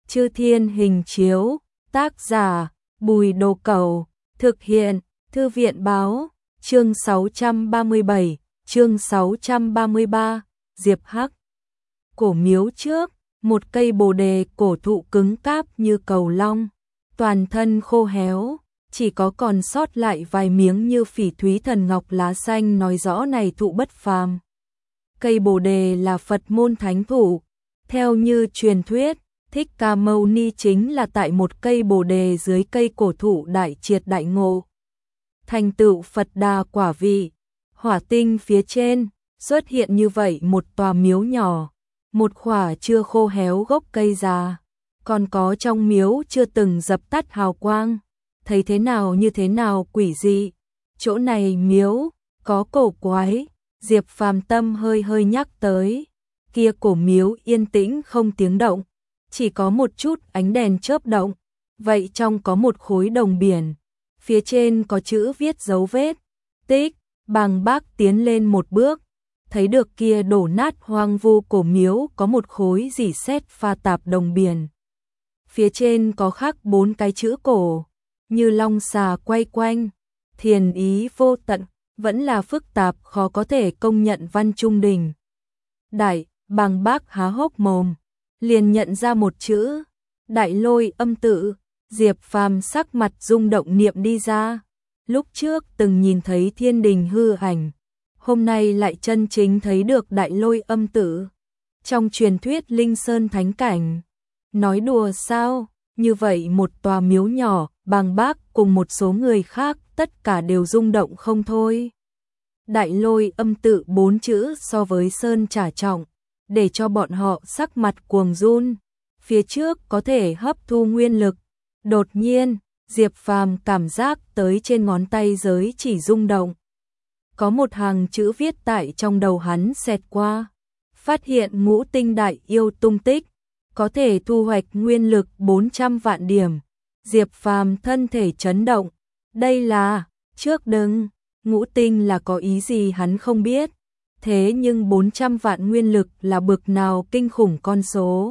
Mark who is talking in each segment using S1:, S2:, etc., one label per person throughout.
S1: Chư Thiên Hình Chiếu, tác giả Bùi Đồ Cẩu, thực hiện Thư viện Báo, chương 637, chương 633, Diệp Hắc. Cổ miếu trước, một cây bồ đề cổ thụ cứng cáp như cầu long, toàn thân khô héo, chỉ có còn sót lại vài miếng như phỉ thúy thần ngọc lá xanh nói rõ này thụ bất phàm. Cây bồ đề là Phật môn thánh thụ, theo như truyền thuyết, Thích Ca Mâu Ni chính là tại một cây bồ đề dưới cây cổ thụ đại triệt đại ngộ, thành tựu Phật đà quả vị. Hỏa tinh phía trên xuất hiện như vậy một tòa miếu nhỏ, một khỏa chưa khô héo gốc cây già, còn có trong miếu chưa từng dập tắt hào quang, thấy thế nào như thế nào quỷ dị. Chỗ này miếu có cổ quái, Diệp Phàm tâm hơi hơi nhắc tới. Kia cổ miếu yên tĩnh không tiếng động, chỉ có một chút ánh đèn chớp động. Vậy trong có một khối đồng biển, phía trên có chữ viết dấu vết. Tích. Bàng Bác tiến lên một bước, thấy được kia đổ nát hoang vu cổ miếu có một khối rỉ sét pha tạp đồng biển. Phía trên có khắc 4 cái chữ cổ, như long xà quay quanh, thiền ý vô tận, vẫn là phức tạp khó có thể công nhận văn trung đình. Đại. Bàng Bác há hốc mồm, liền nhận ra một chữ, Đại Lôi Âm tự. Diệp Phàm sắc mặt rung động niệm đi ra. Lúc trước từng nhìn thấy thiên đình hư ảnh, hôm nay lại chân chính thấy được Đại Lôi Âm tự. Trong truyền thuyết Linh Sơn thánh cảnh, nói đùa sao, như vậy một tòa miếu nhỏ, Bàng Bác cùng một số người khác tất cả đều rung động không thôi. Đại Lôi Âm tự 4 chữ so với sơn trả trọng, để cho bọn họ sắc mặt cuồng run, phía trước có thể hấp thu nguyên lực. Đột nhiên, Diệp Phàm cảm giác tới trên ngón tay giới chỉ rung động. Có một hàng chữ viết tại trong đầu hắn xẹt qua, phát hiện ngũ tinh đại yêu tung tích, có thể thu hoạch nguyên lực 400 vạn điểm. Diệp Phàm thân thể chấn động, đây là, trước đừng, ngũ tinh là có ý gì hắn không biết, thế nhưng 400 vạn nguyên lực là bực nào kinh khủng con số.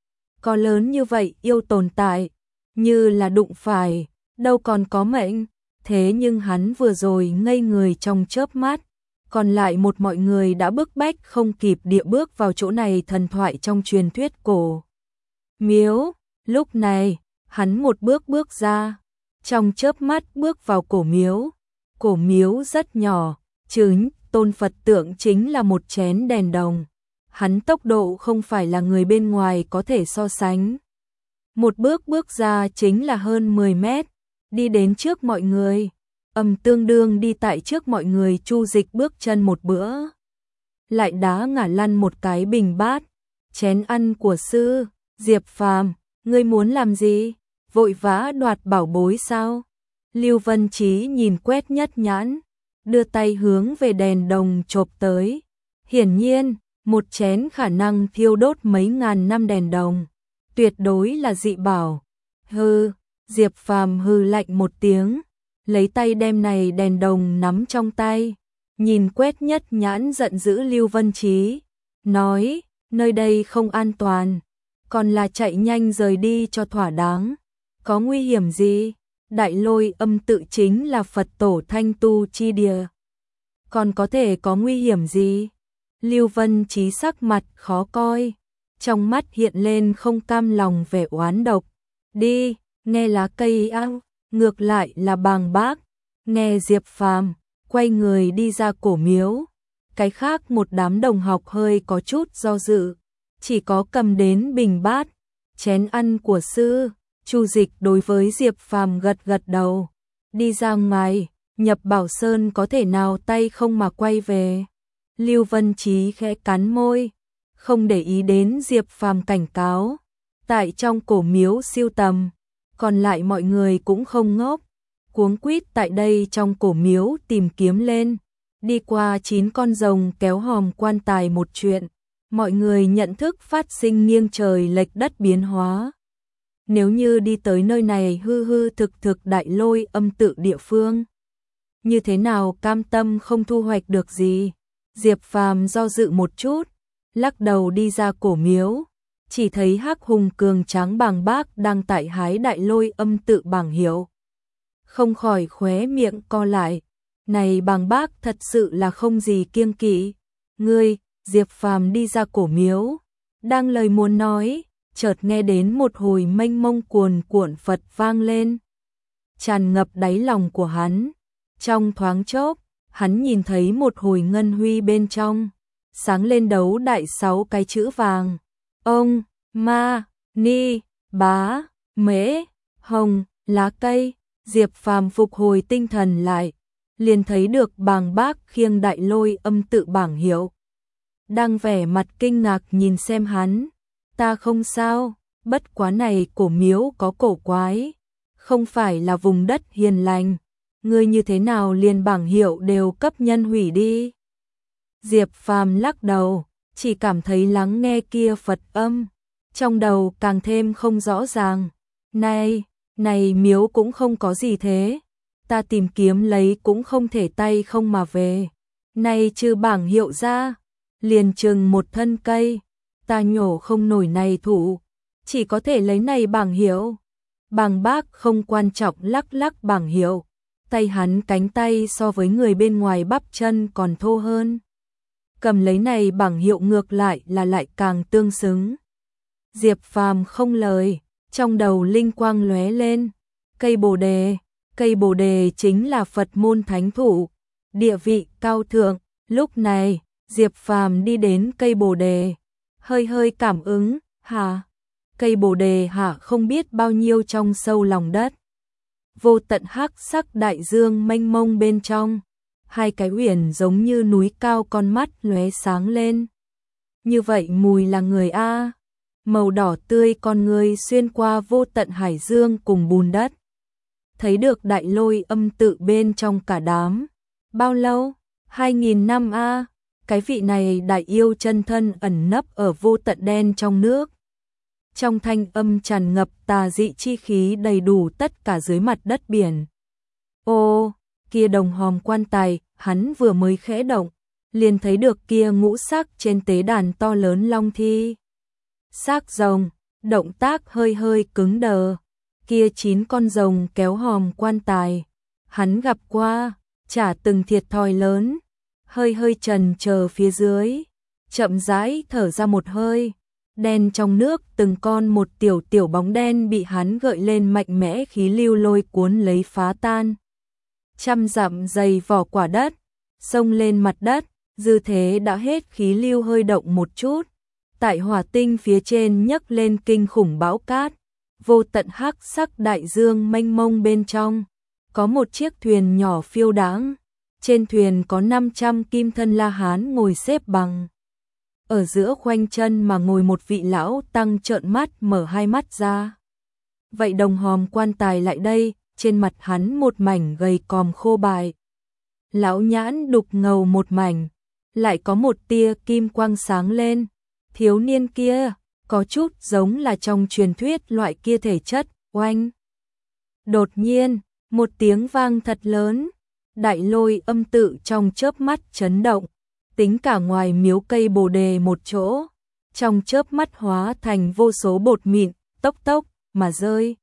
S1: Có lớn như vậy yêu tồn tại, như là đụng phải, đâu còn có mệnh, thế nhưng hắn vừa rồi ngây người trong chớp mắt, còn lại một mọi người đã bức bách không kịp địa bước vào chỗ này thần thoại trong truyền thuyết cổ miếu. Lúc này, hắn một bước bước ra, trong chớp mắt bước vào cổ miếu. Cổ miếu rất nhỏ, chính tôn Phật tượng chính là một chén đèn đồng. Hắn tốc độ không phải là người bên ngoài có thể so sánh. Một bước bước ra chính là hơn 10 mét, đi đến trước mọi người, tương đương đi tại trước mọi người Chu Dịch bước chân một bữa. Lại đá ngã lăn một cái bình bát, chén ăn của sư. Diệp Phàm, ngươi muốn làm gì? Vội vã đoạt bảo bối sao? Lưu Vân Chí nhìn quét nhất nhãn, đưa tay hướng về đèn đồng chộp tới. Hiển nhiên, một chén khả năng thiêu đốt mấy ngàn năm đèn đồng, tuyệt đối là dị bảo. Hừ, Diệp Phàm hừ lạnh một tiếng, lấy tay đem này đèn đồng nắm trong tay, nhìn quét nhất nhãn giận dữ Lưu Vân Chí, nói, nơi đây không an toàn, còn là chạy nhanh rời đi cho thỏa đáng. Có nguy hiểm gì? Đại Lôi Âm tự chính là Phật tổ thanh tu chi địa, còn có thể có nguy hiểm gì? Lưu Vân Chí sắc mặt khó coi, trong mắt hiện lên không cam lòng vẻ oán độc. Đi, nghe lá cây ao, ngược lại là Bàng Bác, nghe Diệp Phàm, quay người đi ra cổ miếu. Cái khác một đám đồng học hơi có chút do dự, chỉ có cầm đến bình bát, chén ăn của sư. Chu Dịch đối với Diệp Phàm gật gật đầu, đi ra ngoài, nhập Bảo Sơn có thể nào tay không mà quay về. Lưu Vân Chí khẽ cắn môi, không để ý đến Diệp Phàm cảnh cáo. Tại trong cổ miếu siêu tầm, còn lại mọi người cũng không ngốc, cuống quýt tại đây trong cổ miếu tìm kiếm lên. Đi qua 9 con rồng kéo hòm quan tài một chuyện, mọi người nhận thức phát sinh nghiêng trời lệch đất biến hóa. Nếu như đi tới nơi này hư hư thực thực Đại Lôi Âm tự địa phương, như thế nào cam tâm không thu hoạch được gì? Diệp Phàm do dự một chút, lắc đầu đi ra cổ miếu. chỉ thấy Hắc Hùng cường tráng bàng bác đang tại hái đại lôi âm tự bảng hiệu. Không khỏi khóe miệng co lại, này bàng bác thật sự là không gì kiêng kỵ. Ngươi, Diệp Phàm đi ra cổ miếu, đang lời muốn nói, chợt nghe đến một hồi mênh mông cuồn cuộn Phật vang lên, tràn ngập đáy lòng của hắn. Trong thoáng chốc, hắn nhìn thấy một hồi ngân huy bên trong, sáng lên đấu đại 6 cái chữ vàng: Ông, Ma, Ni, Bá, Mễ, Hồng, lá cây. Diệp Phàm phục hồi tinh thần lại, liền thấy được bàng bác khiêng đại lôi âm tự bảng hiệu, đang vẻ mặt kinh ngạc nhìn xem hắn. Ta không sao, bất quá này cổ miếu có cổ quái, không phải là vùng đất hiền lành, ngươi như thế nào liền bảng hiệu đều cấp nhân hủy đi. Diệp Phàm lắc đầu, chỉ cảm thấy lắng nghe kia Phật âm, trong đầu càng thêm không rõ ràng. Này miếu cũng không có gì thế, ta tìm kiếm lấy cũng không thể tay không mà về. Này trừ bảng hiệu ra, liền chừng một thân cây, ta nhổ không nổi này thủ, chỉ có thể lấy này bảng hiệu. Bàng bác không quan trọng lắc lắc bảng hiệu, tay hắn cánh tay so với người bên ngoài bắp chân còn thô hơn. Cầm lấy này bảng hiệu ngược lại là lại càng tương xứng. Diệp Phàm không lời, trong đầu linh quang lóe lên, cây bồ đề chính là Phật môn thánh thụ, địa vị cao thượng. Lúc này, Diệp Phàm đi đến cây bồ đề, hơi cảm ứng, cây bồ đề không biết bao nhiêu trong sâu lòng đất. Vô tận hắc sắc đại dương mênh mông bên trong, hai cái uyển giống như núi cao con mắt lóe sáng lên. Như vậy mùi là người a. Màu đỏ tươi con người xuyên qua vô tận hải dương cùng bùn đất. Thấy được đại lôi âm tự bên trong cả đám. Bao lâu? 2000 năm a. Cái vị này đại yêu chân thân ẩn nấp ở vô tận đen trong nước. Trong thanh âm tràn ngập tà dị chi khí đầy đủ tất cả dưới mặt đất biển. Ô, kia đồng hòm quan tài, hắn vừa mới khẽ động, liền thấy được kia ngũ sắc trên tế đàn to lớn long thi. Xác rồng, động tác hơi cứng đờ, kia 9 con rồng kéo hòm quan tài. Hắn gặp qua, chả từng thiệt thòi lớn, hơi trần chờ phía dưới, chậm rãi thở ra một hơi. Đen trong nước từng con một tiểu bóng đen bị hắn gợi lên mạnh mẽ khí lưu lôi cuốn lấy phá tan. Trăm dặm dày vỏ quả đất, xông lên mặt đất, dư thế đã hết khí lưu hơi động một chút. Tại hỏa tinh phía trên nhấc lên kinh khủng bão cát, vô tận hắc sắc đại dương mênh mông bên trong. Có một chiếc thuyền nhỏ phiêu đãng, trên thuyền có 500 kim thân La Hán ngồi xếp bằng. Ở giữa khoanh chân mà ngồi một vị lão tăng trợn mắt mở hai mắt ra. Vậy đồng hòm quan tài lại đây, trên mặt hắn một mảnh gầy còm khô bại. Lão nhãn đục ngầu một mảnh, lại có một tia kim quang sáng lên. Thiếu niên kia, có chút giống là trong truyền thuyết loại kia thể chất, oanh. Đột nhiên, một tiếng vang thật lớn, đại lôi âm tự trong chớp mắt chấn động. Tính cả ngoài miếu cây bồ đề một chỗ, trong chớp mắt hóa thành vô số bột mịn, tốc mà rơi.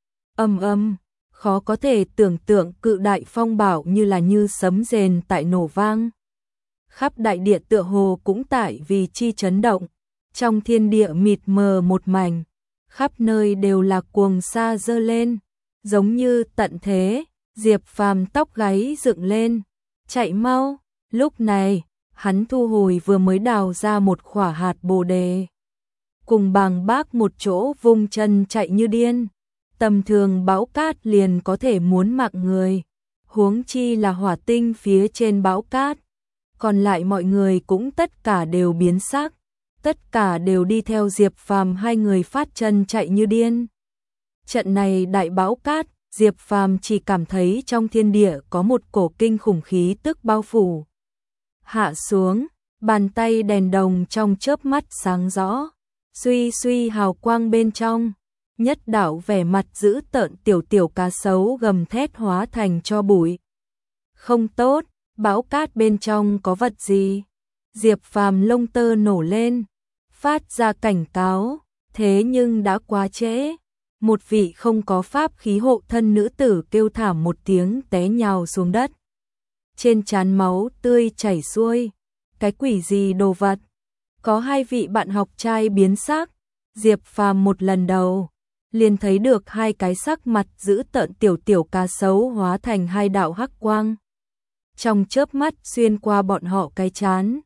S1: Âm, khó có thể tưởng tượng cự đại phong bạo như sấm rền tại nổ vang. Khắp đại địa tựa hồ cũng tại vì chi chấn động, trong thiên địa mịt mờ một mảnh, khắp nơi đều là cuồng sa dơ lên, giống như tận thế. Diệp Phàm tóc gáy dựng lên, chạy mau. Lúc này, hắn thu hồi vừa mới đào ra một quả hạt bồ đề, cùng bàng bác một chỗ vung chân chạy như điên. Tầm thường bão cát liền có thể muốn mạng người, huống chi là hỏa tinh phía trên bão cát. Còn lại mọi người cũng tất cả đều biến sắc, tất cả đều đi theo Diệp Phàm hai người phát chân chạy như điên. Trận này đại bão cát, Diệp Phàm chỉ cảm thấy trong thiên địa có một cổ kinh khủng khí tức bao phủ. Hạ xuống, bàn tay đèn đồng trong chớp mắt sáng rõ, suy hào quang bên trong, nhất đạo vẻ mặt dữ tợn tiểu cá sấu gầm thét hóa thành tro bụi. Không tốt, bão cát bên trong có vật gì? Diệp Phàm lông tơ nổ lên, phát ra cảnh cáo. Thế nhưng đã quá trễ, một vị không có pháp khí hộ thân nữ tử kêu thảm một tiếng té nhào xuống đất. Trên trán máu tươi chảy xuôi, cái quỷ gì đồ vật? Có hai vị bạn học trai biến sắc, Diệp Phàm một lần đầu liền thấy được hai cái sắc mặt dữ tợn tiểu tiểu cá sấu hóa thành hai đạo hắc quang. Trong chớp mắt xuyên qua bọn họ cái trán.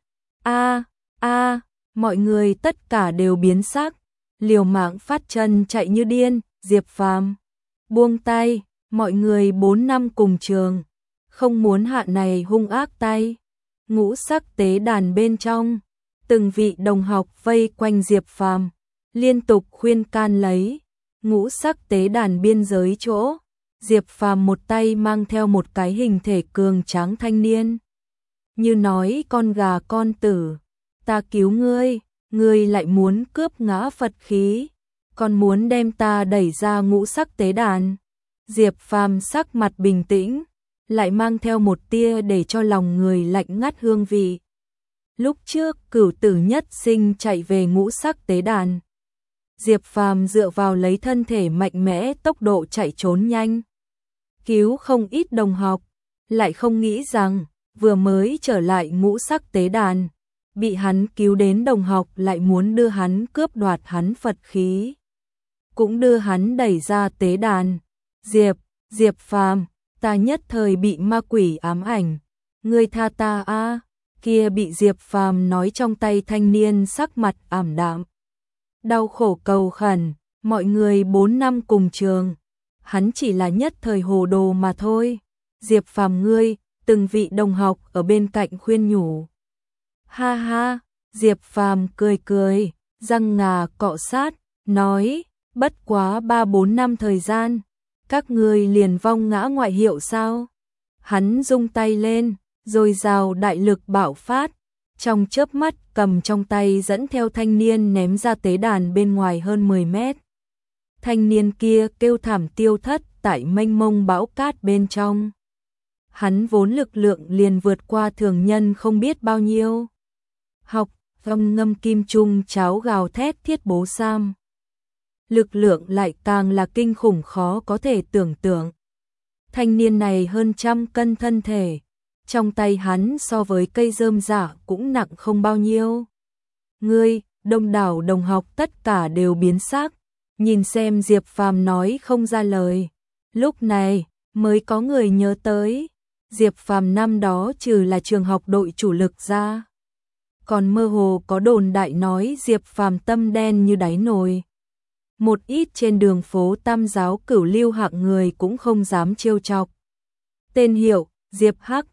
S1: Mọi người tất cả đều biến sắc, liều mạng phát chân chạy như điên. Diệp Phàm buông tay, mọi người 4 năm cùng trường, không muốn hạ này hung ác tay. Ngũ sắc tế đàn bên trong, từng vị đồng học vây quanh Diệp Phàm, liên tục khuyên can lấy. Ngũ sắc tế đàn biên giới chỗ, Diệp Phàm một tay mang theo một cái hình thể cường tráng thanh niên. Như nói con gà con tử, ta cứu ngươi, ngươi lại muốn cướp ngã Phật khí, còn muốn đem ta đẩy ra ngũ sắc tế đàn. Diệp Phàm sắc mặt bình tĩnh, lại mang theo một tia để cho lòng người lạnh ngắt hương vị. Lúc trước Cửu Tử Nhất Sinh chạy về ngũ sắc tế đàn, Diệp Phàm dựa vào lấy thân thể mạnh mẽ tốc độ chạy trốn nhanh, cứu không ít đồng học, lại không nghĩ rằng vừa mới trở lại ngũ sắc tế đàn, bị hắn cứu đến đồng học lại muốn đưa hắn cướp đoạt hắn Phật khí, cũng đưa hắn đẩy ra tế đàn. Diệp Phàm, ta nhất thời bị ma quỷ ám ảnh, ngươi tha ta a. Kia bị Diệp Phàm nói trong tay thanh niên sắc mặt ảm đạm, đau khổ cầu khẩn, mọi người 4 năm cùng trường, hắn chỉ là nhất thời hồ đồ mà thôi. Diệp Phàm ngươi, từng vị đồng học ở bên cạnh khuyên nhủ. Ha ha, Diệp Phàm cười cười, răng ngà cọ sát, nói, bất quá 3-4 năm thời gian, các ngươi liền vong ngã ngoại hiệu sao? Hắn rung tay lên, rồi dào đại lực bạo phát, trong chớp mắt cầm trong tay dẫn theo thanh niên ném ra tế đàn bên ngoài hơn 10 mét. Thanh niên kia kêu thảm tiêu thất tại mênh mông bão cát bên trong. Hắn vốn lực lượng liền vượt qua thường nhân không biết bao nhiêu. Học, ngâm kim trung cháo gào thét thiết bố sam. Lực lượng lại càng là kinh khủng khó có thể tưởng tượng. Thanh niên này hơn 100 cân thân thể, trong tay hắn so với cây rơm rạ cũng nặng không bao nhiêu. Ngươi, đông đảo đồng học tất cả đều biến sắc, nhìn xem Diệp Phàm nói không ra lời. Lúc này mới có người nhớ tới, Diệp Phàm năm đó trừ là trường học đội chủ lực ra, còn mơ hồ có đồn đại nói Diệp Phàm tâm đen như đáy nồi. Một ít trên đường phố Tam giáo cửu lưu hạng người cũng không dám trêu chọc. Tên hiệu, Diệp Hắc.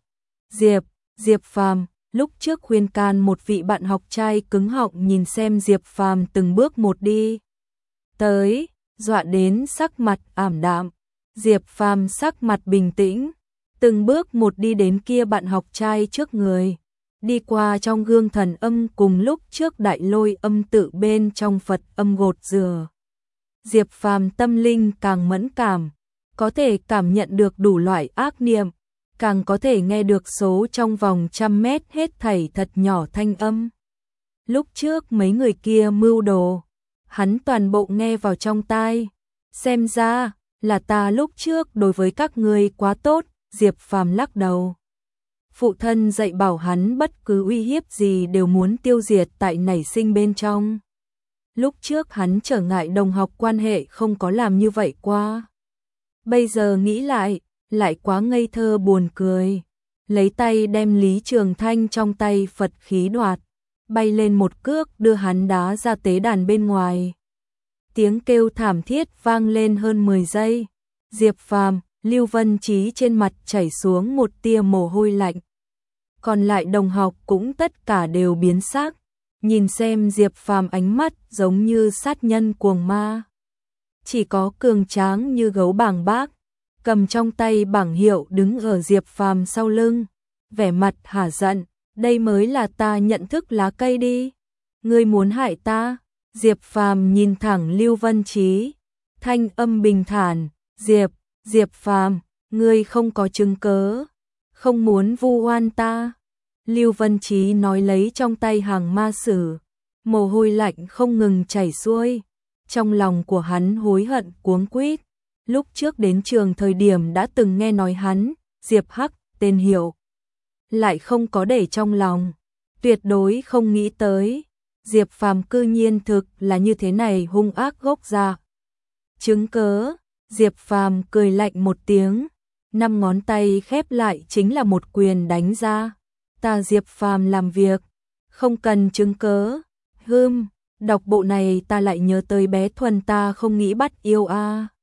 S1: Diệp Phàm, lúc trước khuyên can một vị bạn học trai cứng họng nhìn xem Diệp Phàm từng bước một đi tới, dọa đến sắc mặt ảm đạm. Diệp Phàm sắc mặt bình tĩnh, từng bước một đi đến kia bạn học trai trước người, đi qua trong gương thần âm cùng lúc trước đại lôi âm tự bên trong Phật âm gột rửa. Diệp Phàm tâm linh càng mẫn cảm, có thể cảm nhận được đủ loại ác niệm, càng có thể nghe được số trong vòng 100 mét hết thảy thật nhỏ thanh âm. Lúc trước mấy người kia mưu đồ, hắn toàn bộ nghe vào trong tai. Xem ra là ta lúc trước đối với các ngươi quá tốt. Diệp Phàm lắc đầu. Phụ thân dạy bảo hắn bất cứ uy hiếp gì đều muốn tiêu diệt tại nảy sinh bên trong. Lúc trước hắn trở ngại đồng học quan hệ không có làm như vậy qua. Bây giờ nghĩ lại quá ngây thơ buồn cười. Lấy tay đem Lý Trường Thanh trong tay Phật khí đoạt, bay lên một cước đưa hắn đá ra tế đàn bên ngoài. Tiếng kêu thảm thiết vang lên hơn 10 giây. Diệp Phàm, Lưu Vân Chí trên mặt chảy xuống một tia mồ hôi lạnh. Còn lại đồng học cũng tất cả đều biến sắc, nhìn xem Diệp Phàm ánh mắt giống như sát nhân cuồng ma. Chỉ có cường tráng như gấu bàng bác, cầm trong tay bảng hiệu đứng ở Diệp Phàm sau lưng, vẻ mặt hả giận, đây mới là ta nhận thức lá cây đi. Ngươi muốn hại ta? Diệp Phàm nhìn thẳng Lưu Vân Chí, thanh âm bình thản, Diệp Phàm, ngươi không có chứng cớ, không muốn vu oan ta. Lưu Vân Chí nói lấy trong tay hàng ma sử, mồ hôi lạnh không ngừng chảy xuôi, Trong lòng của hắn hối hận cuống quýt, lúc trước đến trường thời điểm đã từng nghe nói hắn, Diệp Hắc, tên hiệu, lại không có để trong lòng, tuyệt đối không nghĩ tới, Diệp Phàm cư nhiên thực là như thế này hung ác gốc dạ. Chứng cớ, Diệp Phàm cười lạnh một tiếng, 5 ngón tay khép lại chính là một quyền đánh ra. Ta Diệp Phàm làm việc, không cần chứng cớ. Đọc bộ này ta lại nhớ tới bé Thuần ta không nghĩ bắt yêu a.